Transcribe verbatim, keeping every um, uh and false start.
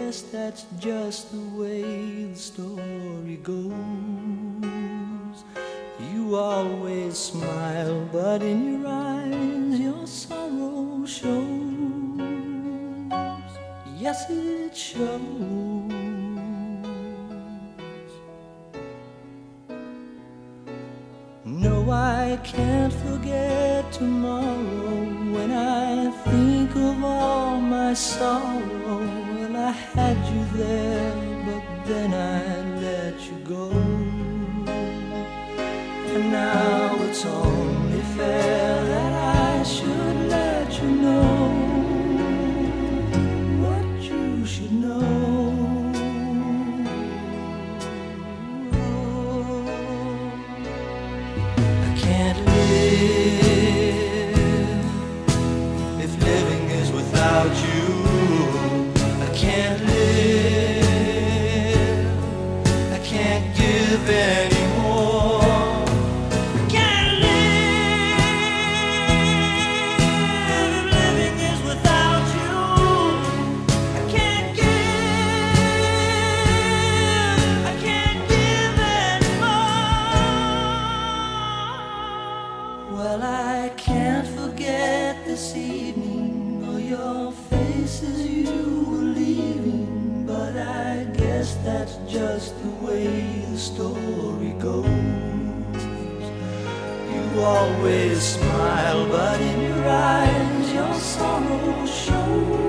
guess that's just the way the story goes. You always smile, but in your eyes your sorrow shows. Yes, it shows. No, I can't forget tomorrow when I think of all my sorrow. Well, I had you there, but then I let you go. And now it's only fair that I should let you know what you should know. I can't live if living is without you. I can't live, I can't give anymore. I can't live if living is without you. I can't give, I can't give anymore. Well, I can't forget this evening or your face as you were leaving, but I guess that's just the way the story goes. You always smile, but in your eyes your sorrow shows.